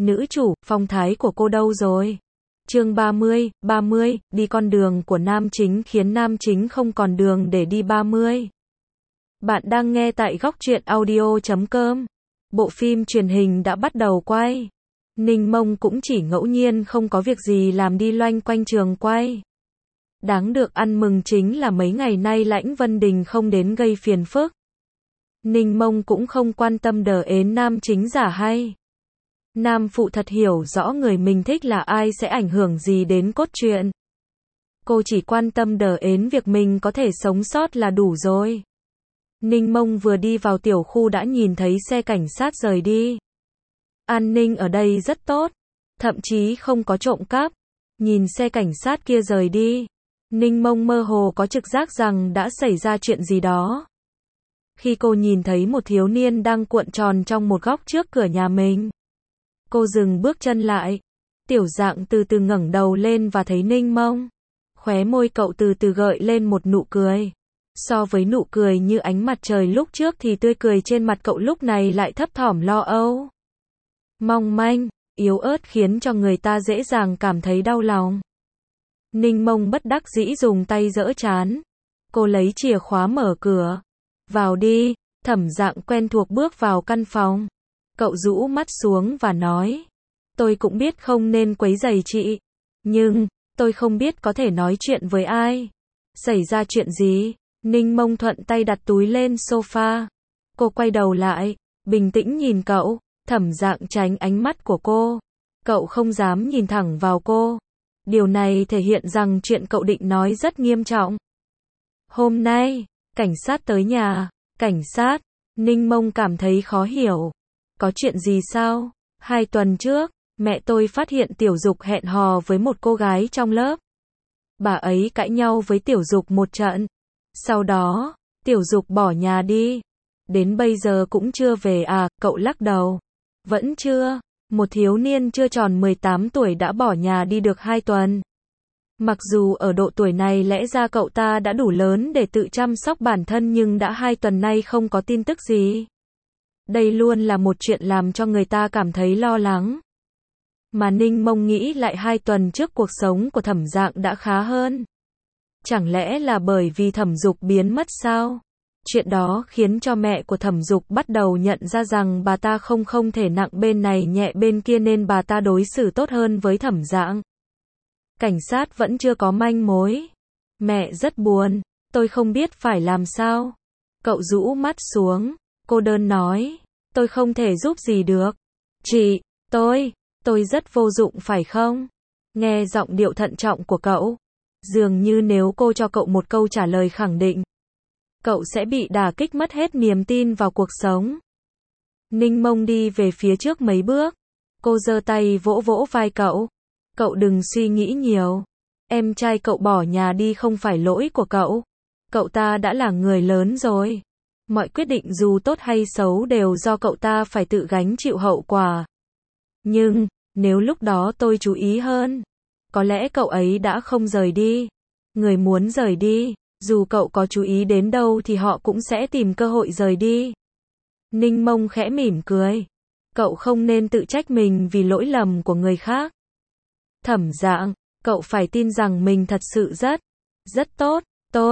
Nữ chủ, phong thái của cô đâu rồi? Chương 30, đi con đường của nam chính khiến nam chính không còn đường để đi 30. Bạn đang nghe tại góc truyện audio.com. Bộ phim truyền hình đã bắt đầu quay. Ninh Mông cũng chỉ ngẫu nhiên không có việc gì làm đi loanh quanh trường quay. Đáng được ăn mừng chính là mấy ngày nay Lãnh Vân Đình không đến gây phiền phức. Ninh Mông cũng không quan tâm đờ ến nam chính giả hay. Nam phụ thật hiểu rõ người mình thích là ai sẽ ảnh hưởng gì đến cốt truyện. Cô chỉ quan tâm đờ ến việc mình có thể sống sót là đủ rồi. Ninh Mông vừa đi vào tiểu khu đã nhìn thấy xe cảnh sát rời đi. An ninh ở đây rất tốt, thậm chí không có trộm cắp. Nhìn xe cảnh sát kia rời đi, Ninh Mông mơ hồ có trực giác rằng đã xảy ra chuyện gì đó. Khi cô nhìn thấy một thiếu niên đang cuộn tròn trong một góc trước cửa nhà mình, cô dừng bước chân lại. Tiểu Dạng từ từ ngẩng đầu lên và thấy Ninh Mông. Khóe môi cậu từ từ gợi lên một nụ cười. So với nụ cười như ánh mặt trời lúc trước thì tươi cười trên mặt cậu lúc này lại thấp thỏm lo âu. Mong manh, yếu ớt khiến cho người ta dễ dàng cảm thấy đau lòng. Ninh Mông bất đắc dĩ dùng tay giỡ trán. Cô lấy chìa khóa mở cửa. Vào đi. Thẩm Dạng quen thuộc bước vào căn phòng. Cậu rũ mắt xuống và nói. Tôi cũng biết không nên quấy rầy chị. Nhưng, tôi không biết có thể nói chuyện với ai. Xảy ra chuyện gì? Ninh Mông thuận tay đặt túi lên sofa. Cô quay đầu lại, bình tĩnh nhìn cậu. Thẩm Dạng tránh ánh mắt của cô. Cậu không dám nhìn thẳng vào cô. Điều này thể hiện rằng chuyện cậu định nói rất nghiêm trọng. Hôm nay, cảnh sát tới nhà. Cảnh sát? Ninh Mông cảm thấy khó hiểu. Có chuyện gì sao? 2 tuần trước, mẹ tôi phát hiện Tiểu Dục hẹn hò với một cô gái trong lớp. Bà ấy cãi nhau với Tiểu Dục một trận. Sau đó, Tiểu Dục bỏ nhà đi. Đến bây giờ cũng chưa về à? Cậu lắc đầu. Vẫn chưa. Một thiếu niên chưa tròn 18 tuổi đã bỏ nhà đi được 2 tuần. Mặc dù ở độ tuổi này lẽ ra cậu ta đã đủ lớn để tự chăm sóc bản thân nhưng đã 2 tuần nay không có tin tức gì. Đây luôn là một chuyện làm cho người ta cảm thấy lo lắng. Mà Ninh Mông nghĩ lại 2 tuần trước cuộc sống của Thẩm Dạng đã khá hơn. Chẳng lẽ là bởi vì Thẩm Dục biến mất sao? Chuyện đó khiến cho mẹ của Thẩm Dục bắt đầu nhận ra rằng bà ta không thể nặng bên này nhẹ bên kia nên bà ta đối xử tốt hơn với Thẩm Dạng. Cảnh sát vẫn chưa có manh mối. Mẹ rất buồn, tôi không biết phải làm sao. Cậu rũ mắt xuống, cô đơn nói, tôi không thể giúp gì được. Chị, tôi rất vô dụng phải không? Nghe giọng điệu thận trọng của cậu, dường như nếu cô cho cậu một câu trả lời khẳng định, cậu sẽ bị đả kích mất hết niềm tin vào cuộc sống. Ninh Mông đi về phía trước mấy bước, cô giơ tay vỗ vỗ vai cậu. Cậu đừng suy nghĩ nhiều. Em trai cậu bỏ nhà đi không phải lỗi của cậu. Cậu ta đã là người lớn rồi. Mọi quyết định dù tốt hay xấu đều do cậu ta phải tự gánh chịu hậu quả. Nhưng, nếu lúc đó tôi chú ý hơn, có lẽ cậu ấy đã không rời đi. Người muốn rời đi, dù cậu có chú ý đến đâu thì họ cũng sẽ tìm cơ hội rời đi. Ninh Mông khẽ mỉm cười. Cậu không nên tự trách mình vì lỗi lầm của người khác. Thẩm Dạng, cậu phải tin rằng mình thật sự rất tốt.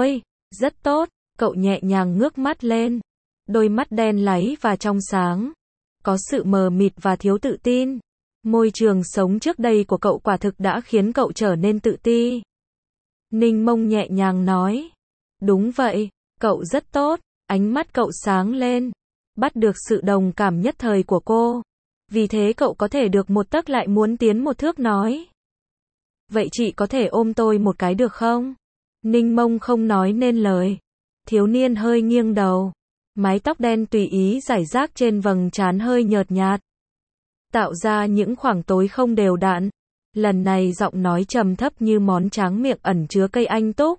Rất tốt. Cậu nhẹ nhàng ngước mắt lên. Đôi mắt đen láy và trong sáng. Có sự mờ mịt và thiếu tự tin. Môi trường sống trước đây của cậu quả thực đã khiến cậu trở nên tự ti. Ninh Mông nhẹ nhàng nói. Đúng vậy, cậu rất tốt. Ánh mắt cậu sáng lên. Bắt được sự đồng cảm nhất thời của cô. Vì thế cậu có thể được một tấc lại muốn tiến một thước nói. Vậy chị có thể ôm tôi một cái được không? Ninh Mông không nói nên lời. Thiếu niên hơi nghiêng đầu. Mái tóc đen tùy ý rải rác trên vầng trán hơi nhợt nhạt. Tạo ra những khoảng tối không đều đặn. Lần này giọng nói trầm thấp như món tráng miệng ẩn chứa cây anh túc.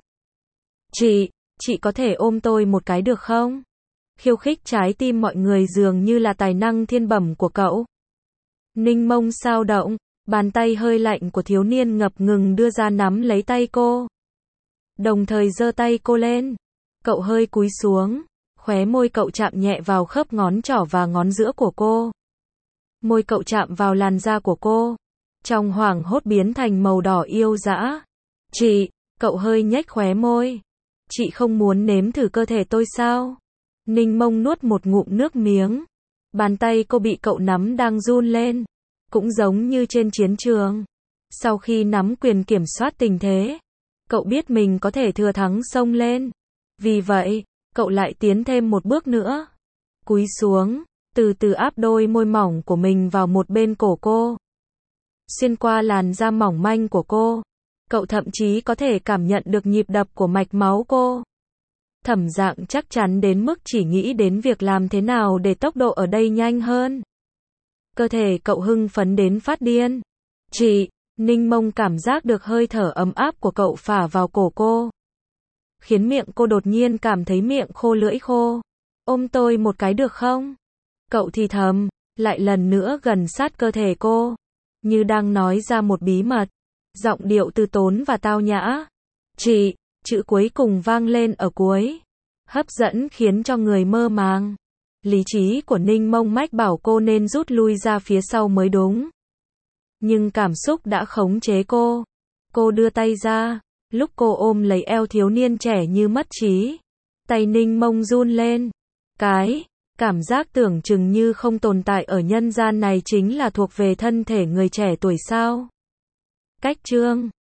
Chị có thể ôm tôi một cái được không? Khiêu khích trái tim mọi người dường như là tài năng thiên bẩm của cậu. Ninh Mông sao động. Bàn tay hơi lạnh của thiếu niên ngập ngừng đưa ra nắm lấy tay cô. Đồng thời giơ tay cô lên. Cậu hơi cúi xuống. Khóe môi cậu chạm nhẹ vào khớp ngón trỏ và ngón giữa của cô. Môi cậu chạm vào làn da của cô. Trong hoảng hốt biến thành màu đỏ yêu dã. Chị, cậu hơi nhếch khóe môi. Chị không muốn nếm thử cơ thể tôi sao? Ninh Mông nuốt một ngụm nước miếng. Bàn tay cô bị cậu nắm đang run lên. Cũng giống như trên chiến trường. Sau khi nắm quyền kiểm soát tình thế, cậu biết mình có thể thừa thắng xông lên. Vì vậy, cậu lại tiến thêm một bước nữa. Cúi xuống, từ từ áp đôi môi mỏng của mình vào một bên cổ cô. Xuyên qua làn da mỏng manh của cô, cậu thậm chí có thể cảm nhận được nhịp đập của mạch máu cô. Thẩm Dạng chắc chắn đến mức chỉ nghĩ đến việc làm thế nào để tốc độ ở đây nhanh hơn. Cơ thể cậu hưng phấn đến phát điên. Chị, Ninh Mông cảm giác được hơi thở ấm áp của cậu phả vào cổ cô. Khiến miệng cô đột nhiên cảm thấy miệng khô lưỡi khô. Ôm tôi một cái được không? Cậu thì thầm, lại lần nữa gần sát cơ thể cô. Như đang nói ra một bí mật. Giọng điệu từ tốn và tao nhã. Chị, chữ cuối cùng vang lên ở cuối. Hấp dẫn khiến cho người mơ màng. Lý trí của Ninh Mông mách bảo cô nên rút lui ra phía sau mới đúng. Nhưng cảm xúc đã khống chế cô. Cô đưa tay ra. Lúc cô ôm lấy eo thiếu niên trẻ như mất trí. Tay Ninh Mông run lên. Cảm giác tưởng chừng như không tồn tại ở nhân gian này chính là thuộc về thân thể người trẻ tuổi sao. Cách chương